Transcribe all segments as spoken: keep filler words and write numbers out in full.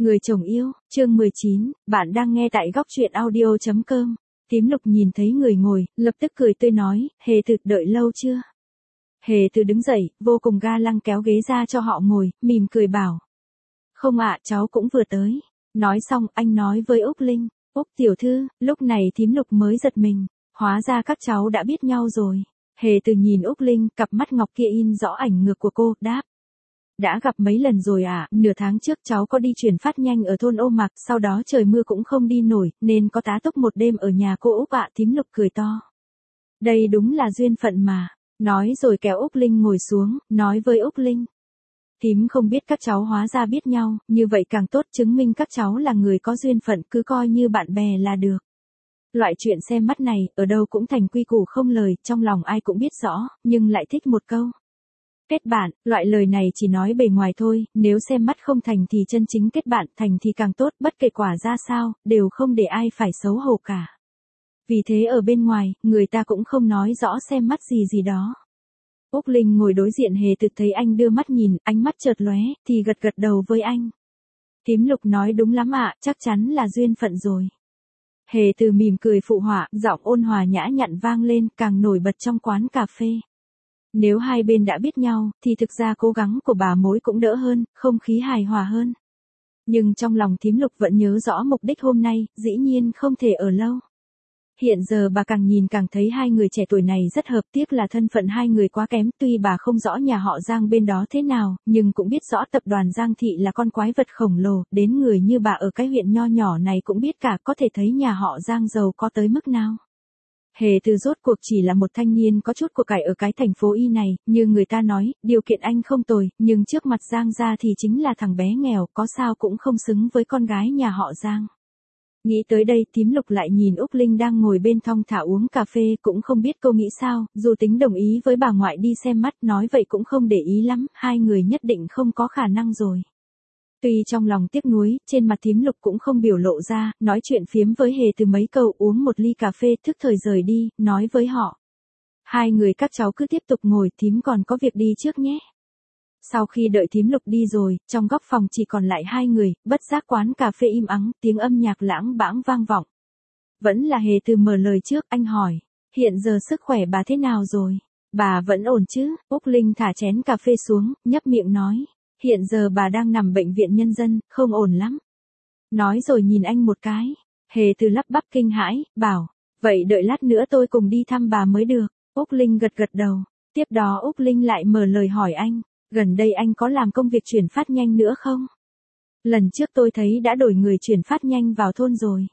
Người chồng yêu, chương mười chín, bạn đang nghe tại góc truyện audio chấm com. Tím Lục nhìn thấy người ngồi, lập tức cười tươi nói, Hề Từ đợi lâu chưa? Hề Từ đứng dậy, vô cùng ga lăng kéo ghế ra cho họ ngồi, mỉm cười bảo. Không ạ, cháu cũng vừa tới. Nói xong, anh nói với Úc Linh, Úc tiểu thư, lúc này Tím Lục mới giật mình, hóa ra các cháu đã biết nhau rồi. Hề Từ nhìn Úc Linh, cặp mắt ngọc kia in rõ ảnh ngược của cô, đáp. Đã gặp mấy lần rồi à, nửa tháng trước cháu có đi chuyển phát nhanh ở thôn Ô Mạc, sau đó trời mưa cũng không đi nổi, nên có tá túc một đêm ở nhà cô Úc ạ. Tím Lục cười to. Đây đúng là duyên phận mà, nói rồi kéo Úc Linh ngồi xuống, nói với Úc Linh. Tím không biết các cháu hóa ra biết nhau, như vậy càng tốt, chứng minh các cháu là người có duyên phận, cứ coi như bạn bè là được. Loại chuyện xem mắt này, ở đâu cũng thành quy củ không lời, trong lòng ai cũng biết rõ, nhưng lại thích một câu. Kết bạn, loại lời này chỉ nói bề ngoài thôi, nếu xem mắt không thành thì chân chính kết bạn, thành thì càng tốt, bất kể quả ra sao, đều không để ai phải xấu hổ cả. Vì thế ở bên ngoài, người ta cũng không nói rõ xem mắt gì gì đó. Úc Linh ngồi đối diện Hề Từ thấy anh đưa mắt nhìn, ánh mắt chợt lóe, thì gật gật đầu với anh. Tím Lục nói đúng lắm ạ, chắc chắn là duyên phận rồi. Hề Từ mỉm cười phụ họa, giọng ôn hòa nhã nhặn vang lên, càng nổi bật trong quán cà phê. Nếu hai bên đã biết nhau, thì thực ra cố gắng của bà mối cũng đỡ hơn, không khí hài hòa hơn. Nhưng trong lòng Tím Lục vẫn nhớ rõ mục đích hôm nay, dĩ nhiên không thể ở lâu. Hiện giờ bà càng nhìn càng thấy hai người trẻ tuổi này rất hợp, tiếc là thân phận hai người quá kém, tuy bà không rõ nhà họ Giang bên đó thế nào, nhưng cũng biết rõ tập đoàn Giang Thị là con quái vật khổng lồ, đến người như bà ở cái huyện nho nhỏ này cũng biết cả, có thể thấy nhà họ Giang giàu có tới mức nào. Hề Từ rốt cuộc chỉ là một thanh niên có chút của cải ở cái thành phố Y này, như người ta nói, điều kiện anh không tồi, nhưng trước mặt Giang gia thì chính là thằng bé nghèo, có sao cũng không xứng với con gái nhà họ Giang. Nghĩ tới đây, Tím Lục lại nhìn Úc Linh đang ngồi bên thong thả uống cà phê, cũng không biết cô nghĩ sao, dù tính đồng ý với bà ngoại đi xem mắt, nói vậy cũng không để ý lắm, hai người nhất định không có khả năng rồi. Tuy trong lòng tiếc nuối, trên mặt Tím Lục cũng không biểu lộ ra, nói chuyện phiếm với Hề Từ mấy câu, uống một ly cà phê, thức thời rời đi, nói với họ. Hai người các cháu cứ tiếp tục ngồi, Tím còn có việc đi trước nhé. Sau khi đợi Tím Lục đi rồi, trong góc phòng chỉ còn lại hai người, bất giác quán cà phê im ắng, tiếng âm nhạc lãng bãng vang vọng. Vẫn là Hề Từ mở lời trước, anh hỏi, hiện giờ sức khỏe bà thế nào rồi? Bà vẫn ổn chứ? Úc Linh thả chén cà phê xuống, nhấp miệng nói. Hiện giờ bà đang nằm bệnh viện nhân dân, không ổn lắm. Nói rồi nhìn anh một cái. Hề Từ lắp bắp kinh hãi, bảo, vậy đợi lát nữa tôi cùng đi thăm bà mới được. Úc Linh gật gật đầu. Tiếp đó Úc Linh lại mở lời hỏi anh, gần đây anh có làm công việc chuyển phát nhanh nữa không? Lần trước tôi thấy đã đổi người chuyển phát nhanh vào thôn rồi.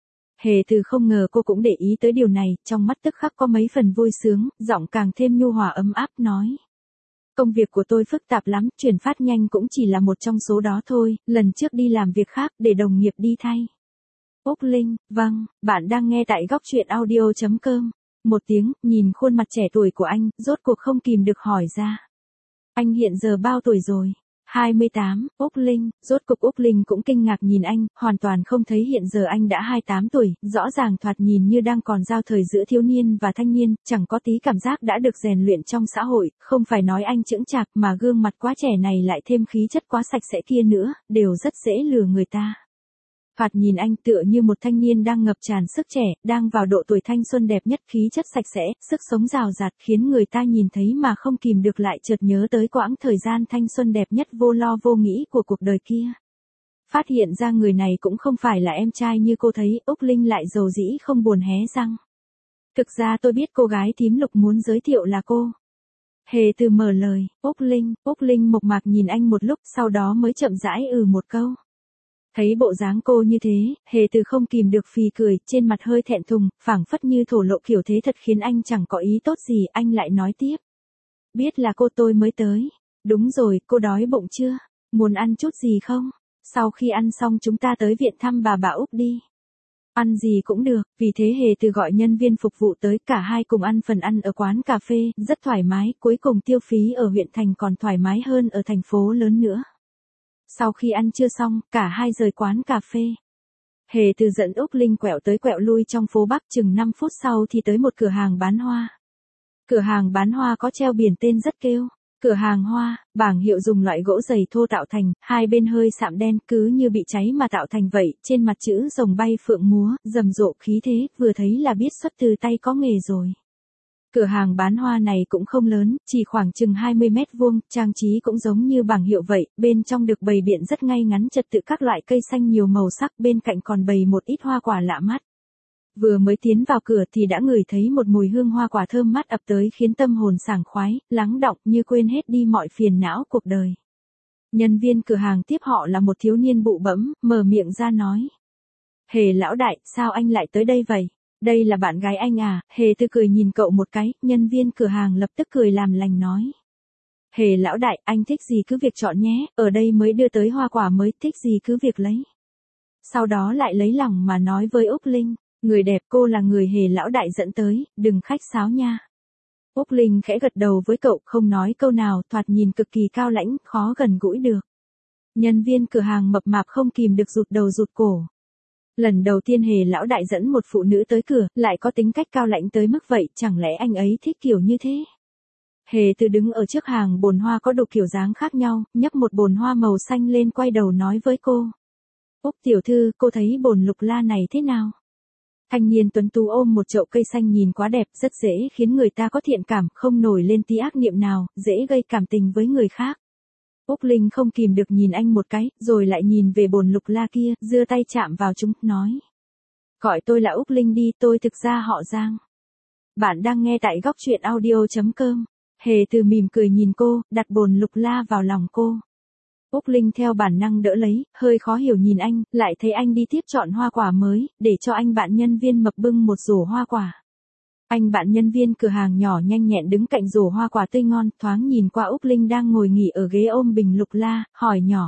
Hề Từ không ngờ cô cũng để ý tới điều này, trong mắt tức khắc có mấy phần vui sướng, giọng càng thêm nhu hòa ấm áp nói. Công việc của tôi phức tạp lắm, chuyển phát nhanh cũng chỉ là một trong số đó thôi, lần trước đi làm việc khác để đồng nghiệp đi thay. Úc Linh, vâng, bạn đang nghe tại góc truyện audio chấm com. Một tiếng, nhìn khuôn mặt trẻ tuổi của anh, rốt cuộc không kìm được hỏi ra. Anh hiện giờ bao tuổi rồi? hai mươi tám, Úc Linh, rốt cục Úc Linh cũng kinh ngạc nhìn anh, hoàn toàn không thấy hiện giờ anh đã hai mươi tám tuổi, rõ ràng thoạt nhìn như đang còn giao thời giữa thiếu niên và thanh niên, chẳng có tí cảm giác đã được rèn luyện trong xã hội, không phải nói anh chững chạc mà gương mặt quá trẻ này lại thêm khí chất quá sạch sẽ kia nữa, đều rất dễ lừa người ta. Thoạt nhìn anh tựa như một thanh niên đang ngập tràn sức trẻ, đang vào độ tuổi thanh xuân đẹp nhất, khí chất sạch sẽ, sức sống rào rạt, khiến người ta nhìn thấy mà không kìm được lại chợt nhớ tới quãng thời gian thanh xuân đẹp nhất vô lo vô nghĩ của cuộc đời kia. Phát hiện ra người này cũng không phải là em trai như cô thấy, Úc Linh lại dầu dĩ không buồn hé răng. Thực ra tôi biết cô gái Tím Lục muốn giới thiệu là cô. Hề Từ mở lời, Úc Linh, Úc Linh mộc mạc nhìn anh một lúc, sau đó mới chậm rãi ừ một câu. Thấy bộ dáng cô như thế, Hề Từ không kìm được phì cười, trên mặt hơi thẹn thùng, phảng phất như thổ lộ kiểu thế thật khiến anh chẳng có ý tốt gì, anh lại nói tiếp. Biết là cô tôi mới tới. Đúng rồi, cô đói bụng chưa? Muốn ăn chút gì không? Sau khi ăn xong chúng ta tới viện thăm bà bà Úc đi. Ăn gì cũng được, vì thế Hề Từ gọi nhân viên phục vụ tới, cả hai cùng ăn phần ăn ở quán cà phê, rất thoải mái, cuối cùng tiêu phí ở huyện thành còn thoải mái hơn ở thành phố lớn nữa. Sau khi ăn trưa xong, cả hai rời quán cà phê. Hề Từ dẫn Úc Linh quẹo tới quẹo lui trong phố Bắc, chừng năm phút sau thì tới một cửa hàng bán hoa. Cửa hàng bán hoa có treo biển tên rất kêu. Cửa hàng hoa, bảng hiệu dùng loại gỗ dày thô tạo thành, hai bên hơi sạm đen cứ như bị cháy mà tạo thành vậy, trên mặt chữ rồng bay phượng múa, rầm rộ khí thế, vừa thấy là biết xuất từ tay có nghề rồi. Cửa hàng bán hoa này cũng không lớn, chỉ khoảng chừng hai mươi mét vuông, trang trí cũng giống như bảng hiệu vậy, bên trong được bày biện rất ngay ngắn trật tự các loại cây xanh nhiều màu sắc, bên cạnh còn bày một ít hoa quả lạ mắt. Vừa mới tiến vào cửa thì đã ngửi thấy một mùi hương hoa quả thơm mát ập tới khiến tâm hồn sảng khoái, lắng đọng như quên hết đi mọi phiền não cuộc đời. Nhân viên cửa hàng tiếp họ là một thiếu niên bụ bẫm, mở miệng ra nói. Hề lão đại, sao anh lại tới đây vậy? Đây là bạn gái anh à? Hề Từ cười nhìn cậu một cái, nhân viên cửa hàng lập tức cười làm lành nói. Hề lão đại, anh thích gì cứ việc chọn nhé, ở đây mới đưa tới hoa quả mới, thích gì cứ việc lấy. Sau đó lại lấy lòng mà nói với Úc Linh. Người đẹp, cô là người Hề lão đại dẫn tới, đừng khách sáo nha. Úc Linh khẽ gật đầu với cậu, không nói câu nào, thoạt nhìn cực kỳ cao lãnh, khó gần gũi được. Nhân viên cửa hàng mập mạp không kìm được rụt đầu rụt cổ. Lần đầu tiên Hề lão đại dẫn một phụ nữ tới cửa, lại có tính cách cao lãnh tới mức vậy, chẳng lẽ anh ấy thích kiểu như thế? Hề Từ đứng ở trước hàng bồn hoa có đủ kiểu dáng khác nhau, nhấc một bồn hoa màu xanh lên quay đầu nói với cô. Úc tiểu thư, cô thấy bồn lục la này thế nào? Thanh niên tuấn tú ôm một chậu cây xanh nhìn quá đẹp, rất dễ khiến người ta có thiện cảm, không nổi lên tí ác niệm nào, dễ gây cảm tình với người khác. Úc Linh không kìm được nhìn anh một cái, rồi lại nhìn về bồn lục la kia, giơ tay chạm vào chúng, nói. Gọi tôi là Úc Linh đi, tôi thực ra họ Giang. Bạn đang nghe tại góc truyện audio chấm com. Hề Từ mỉm cười nhìn cô, đặt bồn lục la vào lòng cô. Úc Linh theo bản năng đỡ lấy, hơi khó hiểu nhìn anh, lại thấy anh đi tiếp chọn hoa quả mới, để cho anh bạn nhân viên mập bưng một rổ hoa quả. Anh bạn nhân viên cửa hàng nhỏ nhanh nhẹn đứng cạnh rổ hoa quả tươi ngon, thoáng nhìn qua Úc Linh đang ngồi nghỉ ở ghế ôm bình lục la, hỏi nhỏ.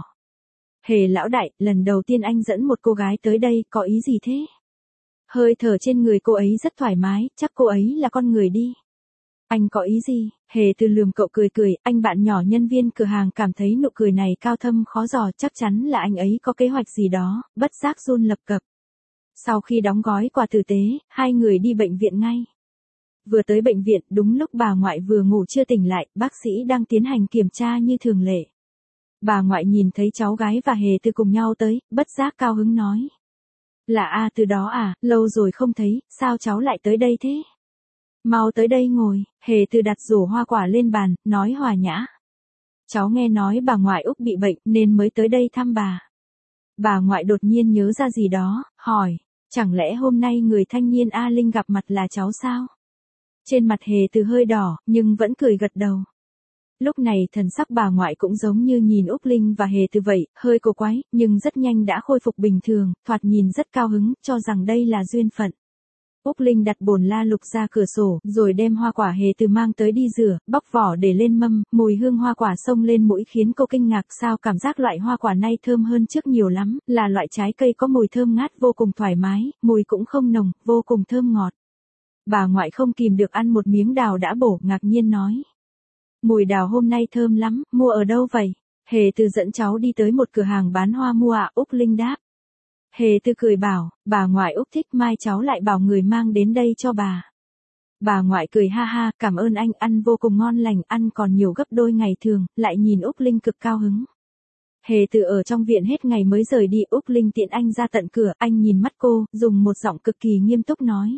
Hề lão đại, lần đầu tiên anh dẫn một cô gái tới đây, có ý gì thế? Hơi thở trên người cô ấy rất thoải mái, chắc cô ấy là con người đi. Anh có ý gì? Hề Từ lườm cậu cười cười, anh bạn nhỏ nhân viên cửa hàng cảm thấy nụ cười này cao thâm khó dò, chắc chắn là anh ấy có kế hoạch gì đó, bất giác run lập cập. Sau khi đóng gói quà tử tế, hai người đi bệnh viện ngay. Vừa tới bệnh viện, đúng lúc bà ngoại vừa ngủ chưa tỉnh lại, bác sĩ đang tiến hành kiểm tra như thường lệ. Bà ngoại nhìn thấy cháu gái và Hề Từ cùng nhau tới, bất giác cao hứng nói. Là A Từ đó à, lâu rồi không thấy, sao cháu lại tới đây thế? Mau tới đây ngồi, Hề Từ đặt rổ hoa quả lên bàn, nói hòa nhã. Cháu nghe nói bà ngoại Úc bị bệnh nên mới tới đây thăm bà. Bà ngoại đột nhiên nhớ ra gì đó, hỏi, chẳng lẽ hôm nay người thanh niên A Linh gặp mặt là cháu sao? Trên mặt Hề Từ hơi đỏ, nhưng vẫn cười gật đầu. Lúc này thần sắc bà ngoại cũng giống như nhìn Úc Linh và Hề Từ vậy, hơi cổ quái, nhưng rất nhanh đã khôi phục bình thường, thoạt nhìn rất cao hứng, cho rằng đây là duyên phận. Úc Linh đặt bồn la lục ra cửa sổ, rồi đem hoa quả Hề Từ mang tới đi rửa, bóc vỏ để lên mâm, mùi hương hoa quả xông lên mũi khiến cô kinh ngạc sao cảm giác loại hoa quả này thơm hơn trước nhiều lắm, là loại trái cây có mùi thơm ngát vô cùng thoải mái, mùi cũng không nồng, vô cùng thơm ngọt. Bà ngoại không kìm được ăn một miếng đào đã bổ, ngạc nhiên nói. Mùi đào hôm nay thơm lắm, mua ở đâu vậy? Hề Từ dẫn cháu đi tới một cửa hàng bán hoa mua ạ, Úc Linh đáp. Hề Từ cười bảo, bà ngoại Úc thích mai cháu lại bảo người mang đến đây cho bà. Bà ngoại cười ha ha, cảm ơn anh, ăn vô cùng ngon lành, ăn còn nhiều gấp đôi ngày thường, lại nhìn Úc Linh cực cao hứng. Hề Từ ở trong viện hết ngày mới rời đi, Úc Linh tiện anh ra tận cửa, anh nhìn mắt cô, dùng một giọng cực kỳ nghiêm túc nói.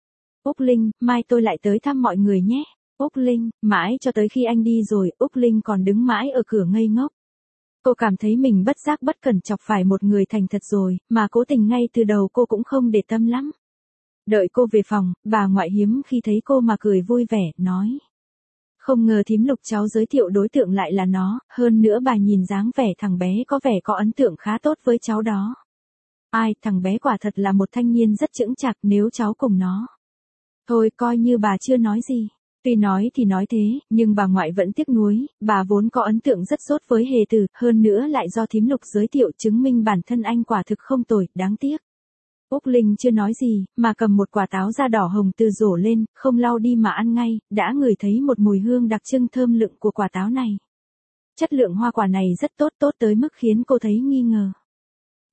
Úc Linh, mai tôi lại tới thăm mọi người nhé. Úc Linh, mãi cho tới khi anh đi rồi, Úc Linh còn đứng mãi ở cửa ngây ngốc. Cô cảm thấy mình bất giác bất cẩn chọc phải một người thành thật rồi, mà cố tình ngay từ đầu cô cũng không để tâm lắm. Đợi cô về phòng, bà ngoại hiếm khi thấy cô mà cười vui vẻ, nói. Không ngờ thím Lục cháu giới thiệu đối tượng lại là nó, hơn nữa bà nhìn dáng vẻ thằng bé có vẻ có ấn tượng khá tốt với cháu đó. Ai, thằng bé quả thật là một thanh niên rất chững chạc nếu cháu cùng nó. Thôi coi như bà chưa nói gì. Tuy nói thì nói thế, nhưng bà ngoại vẫn tiếc nuối, bà vốn có ấn tượng rất tốt với Hề Từ, hơn nữa lại do thím Lục giới thiệu chứng minh bản thân anh quả thực không tồi, đáng tiếc. Úc Linh chưa nói gì, mà cầm một quả táo da đỏ hồng từ rổ lên, không lau đi mà ăn ngay, đã ngửi thấy một mùi hương đặc trưng thơm lựng của quả táo này. Chất lượng hoa quả này rất tốt tốt tới mức khiến cô thấy nghi ngờ.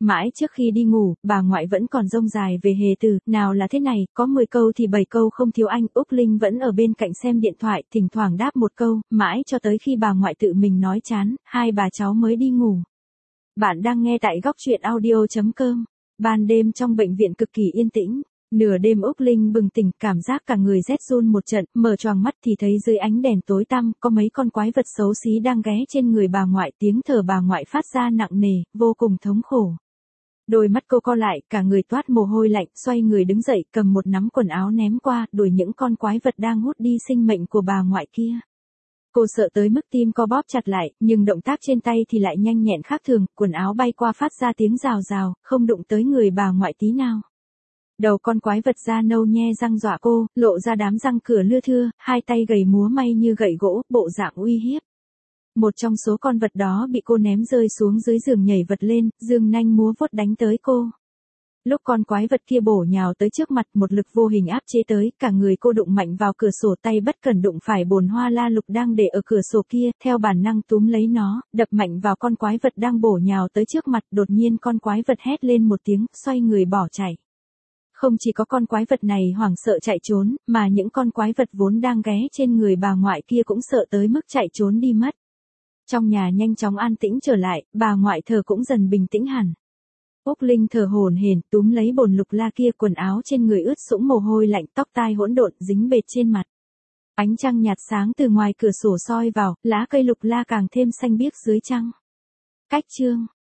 Mãi trước khi đi ngủ, bà ngoại vẫn còn rông dài về Hề Từ, nào là thế này, có mười câu thì bảy câu không thiếu anh, Úc Linh vẫn ở bên cạnh xem điện thoại, thỉnh thoảng đáp một câu, mãi cho tới khi bà ngoại tự mình nói chán, hai bà cháu mới đi ngủ. Bạn đang nghe tại góc truyện audio.com. Ban đêm trong bệnh viện cực kỳ yên tĩnh. Nửa đêm Úc Linh bừng tỉnh, cảm giác cả người rét run một trận, mở choàng mắt thì thấy dưới ánh đèn tối tăm, có mấy con quái vật xấu xí đang ghé trên người bà ngoại, tiếng thở bà ngoại phát ra nặng nề, vô cùng thống khổ. Đôi mắt cô co lại, cả người toát mồ hôi lạnh, xoay người đứng dậy, cầm một nắm quần áo ném qua, đuổi những con quái vật đang hút đi sinh mệnh của bà ngoại kia. Cô sợ tới mức tim co bóp chặt lại, nhưng động tác trên tay thì lại nhanh nhẹn khác thường, quần áo bay qua phát ra tiếng rào rào, không đụng tới người bà ngoại tí nào. Đầu con quái vật da nâu nhe răng dọa cô, lộ ra đám răng cửa lưa thưa, hai tay gầy múa may như gậy gỗ, bộ dạng uy hiếp. Một trong số con vật đó bị cô ném rơi xuống dưới giường nhảy vật lên, dương nanh múa vuốt đánh tới cô. Lúc con quái vật kia bổ nhào tới trước mặt, một lực vô hình áp chế tới, cả người cô đụng mạnh vào cửa sổ, tay bất cẩn đụng phải bồn hoa la lục đang để ở cửa sổ kia, theo bản năng túm lấy nó, đập mạnh vào con quái vật đang bổ nhào tới trước mặt, đột nhiên con quái vật hét lên một tiếng, xoay người bỏ chạy. Không chỉ có con quái vật này hoảng sợ chạy trốn, mà những con quái vật vốn đang ghé trên người bà ngoại kia cũng sợ tới mức chạy trốn đi mất. Trong nhà nhanh chóng an tĩnh trở lại, bà ngoại thở cũng dần bình tĩnh hẳn. Úc Linh thở hổn hển, túm lấy bồn lục la kia, quần áo trên người ướt sũng mồ hôi lạnh, tóc tai hỗn độn dính bệt trên mặt. Ánh trăng nhạt sáng từ ngoài cửa sổ soi vào, lá cây lục la càng thêm xanh biếc dưới trăng. Cách chương